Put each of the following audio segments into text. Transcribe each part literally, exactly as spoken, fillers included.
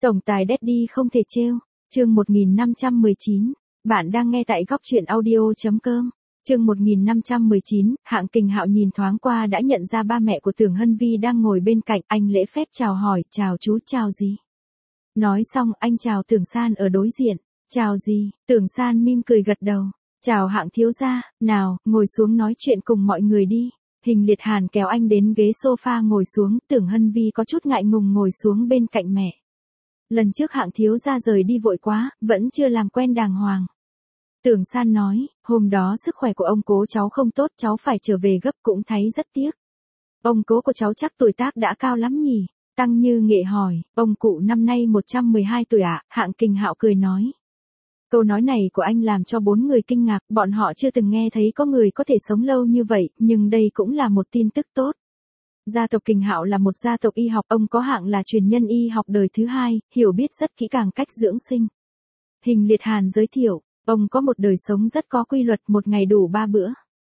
Tổng tài Daddy không thể trêu. Chương một nghìn năm trăm mười chín. Bạn đang nghe tại góc truyện audio.com. Chương một nghìn năm trăm mười chín, Hạng Kình Hạo nhìn thoáng qua đã nhận ra ba mẹ của Tưởng Hân Vi đang ngồi bên cạnh, anh lễ phép chào hỏi, chào chú, chào gì. Nói xong anh chào Tưởng San ở đối diện, chào gì, Tưởng San mỉm cười gật đầu, chào Hạng thiếu gia, nào, ngồi xuống nói chuyện cùng mọi người đi. Hình Liệt Hàn kéo anh đến ghế sofa ngồi xuống, Tưởng Hân Vi có chút ngại ngùng ngồi xuống bên cạnh mẹ. Lần trước Hạng thiếu gia rời đi vội quá, vẫn chưa làm quen đàng hoàng. Tưởng San nói, hôm đó sức khỏe của ông cố cháu không tốt, cháu phải trở về gấp, cũng thấy rất tiếc. Ông cố của cháu chắc tuổi tác đã cao lắm nhỉ? Tăng Như Nghệ hỏi, ông cụ năm nay một trăm mười hai tuổi ạ, à? Hạng Kình Hạo cười nói. Câu nói này của anh làm cho bốn người kinh ngạc, bọn họ chưa từng nghe thấy có người có thể sống lâu như vậy, nhưng đây cũng là một tin tức tốt. Gia tộc Kình Hạo là một gia tộc y học, ông có Hạng là truyền nhân y học đời thứ hai, hiểu biết rất kỹ càng cách dưỡng sinh. Hình Liệt Hàn giới thiệu, ông có một đời sống rất có quy luật, một ngày đủ ba bữa.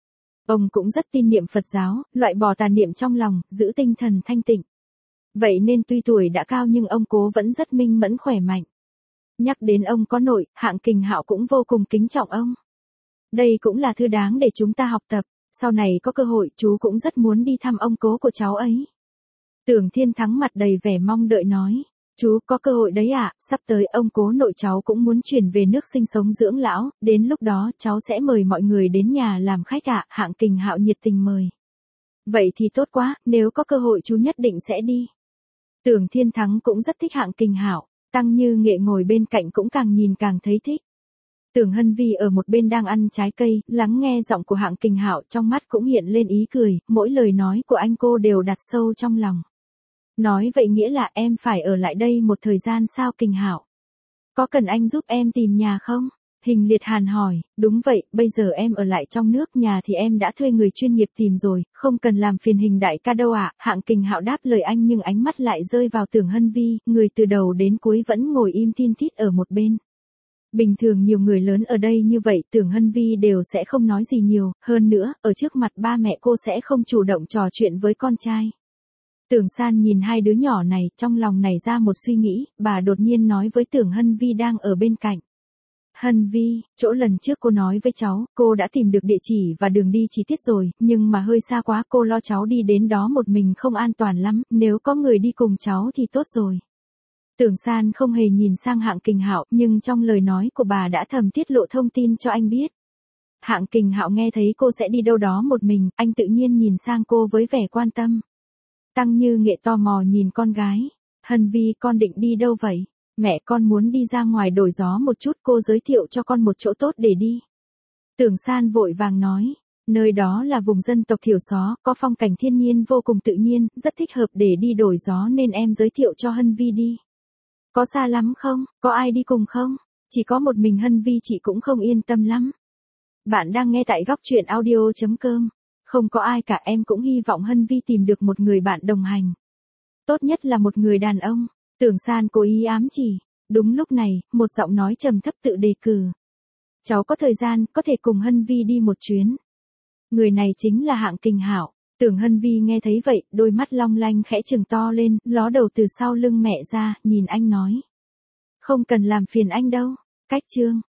Ông cũng rất tin niệm Phật giáo, loại bỏ tà niệm trong lòng, giữ tinh thần thanh tịnh. Vậy nên tuy tuổi đã cao nhưng ông cố vẫn rất minh mẫn khỏe mạnh. Nhắc đến ông có nội, Hạng Kình Hạo cũng vô cùng kính trọng ông. Đây cũng là thứ đáng để chúng ta học tập, sau này có cơ hội chú cũng rất muốn đi thăm ông cố của cháu ấy. Tưởng Thiên Thắng mặt đầy vẻ mong đợi nói, chú có cơ hội đấy ạ, à? Sắp tới ông cố nội cháu cũng muốn chuyển về nước sinh sống dưỡng lão, đến lúc đó cháu sẽ mời mọi người đến nhà làm khách ạ, à? Hạng Kình Hạo nhiệt tình mời. Vậy thì tốt quá, nếu có cơ hội chú nhất định sẽ đi. Tưởng Thiên Thắng cũng rất thích Hạng Kình Hạo, Tăng Như Nghệ ngồi bên cạnh cũng càng nhìn càng thấy thích. Tưởng Hân Vi ở một bên đang ăn trái cây, lắng nghe giọng của Hạng Kình Hạo, trong mắt cũng hiện lên ý cười, mỗi lời nói của anh cô đều đặt sâu trong lòng. Nói vậy nghĩa là em phải ở lại đây một thời gian sao Kình Hạo? Có cần anh giúp em tìm nhà không? Hình Liệt Hàn hỏi, đúng vậy, bây giờ em ở lại trong nước, nhà thì em đã thuê người chuyên nghiệp tìm rồi, không cần làm phiền Hình đại ca đâu ạ. À? Hạng Kình Hạo đáp lời anh nhưng ánh mắt lại rơi vào Tưởng Hân Vi, người từ đầu đến cuối vẫn ngồi im tin tít ở một bên. Bình thường nhiều người lớn ở đây như vậy, Tưởng Hân Vi đều sẽ không nói gì nhiều, hơn nữa, ở trước mặt ba mẹ cô sẽ không chủ động trò chuyện với con trai. Tưởng San nhìn hai đứa nhỏ này, trong lòng nảy ra một suy nghĩ, bà đột nhiên nói với Tưởng Hân Vi đang ở bên cạnh. Hân Vi, chỗ lần trước cô nói với cháu, cô đã tìm được địa chỉ và đường đi chi tiết rồi, nhưng mà hơi xa quá, cô lo cháu đi đến đó một mình không an toàn lắm, nếu có người đi cùng cháu thì tốt rồi. Tưởng San không hề nhìn sang Hạng Kình Hạo, nhưng trong lời nói của bà đã thầm tiết lộ thông tin cho anh biết. Hạng Kình Hạo nghe thấy cô sẽ đi đâu đó một mình, anh tự nhiên nhìn sang cô với vẻ quan tâm. Tăng Như Nghệ tò mò nhìn con gái. Hân Vi, con định đi đâu vậy? Mẹ con muốn đi ra ngoài đổi gió một chút, cô giới thiệu cho con một chỗ tốt để đi. Tưởng San vội vàng nói, nơi đó là vùng dân tộc thiểu số, có phong cảnh thiên nhiên vô cùng tự nhiên, rất thích hợp để đi đổi gió nên em giới thiệu cho Hân Vi đi. Có xa lắm không? Có ai đi cùng không? Chỉ có một mình Hân Vi chị cũng không yên tâm lắm. Bạn đang nghe tại góc truyện audio.com. Không có ai cả, em cũng hy vọng Hân Vi tìm được một người bạn đồng hành. Tốt nhất là một người đàn ông. Tưởng San cố ý ám chỉ. Đúng lúc này, một giọng nói trầm thấp tự đề cử. Cháu có thời gian, có thể cùng Hân Vi đi một chuyến. Người này chính là Hạng Kình Hạo. Tưởng Hân Vi nghe thấy vậy, đôi mắt long lanh khẽ trừng to lên, ló đầu từ sau lưng mẹ ra, nhìn anh nói. Không cần làm phiền anh đâu. Cách chương.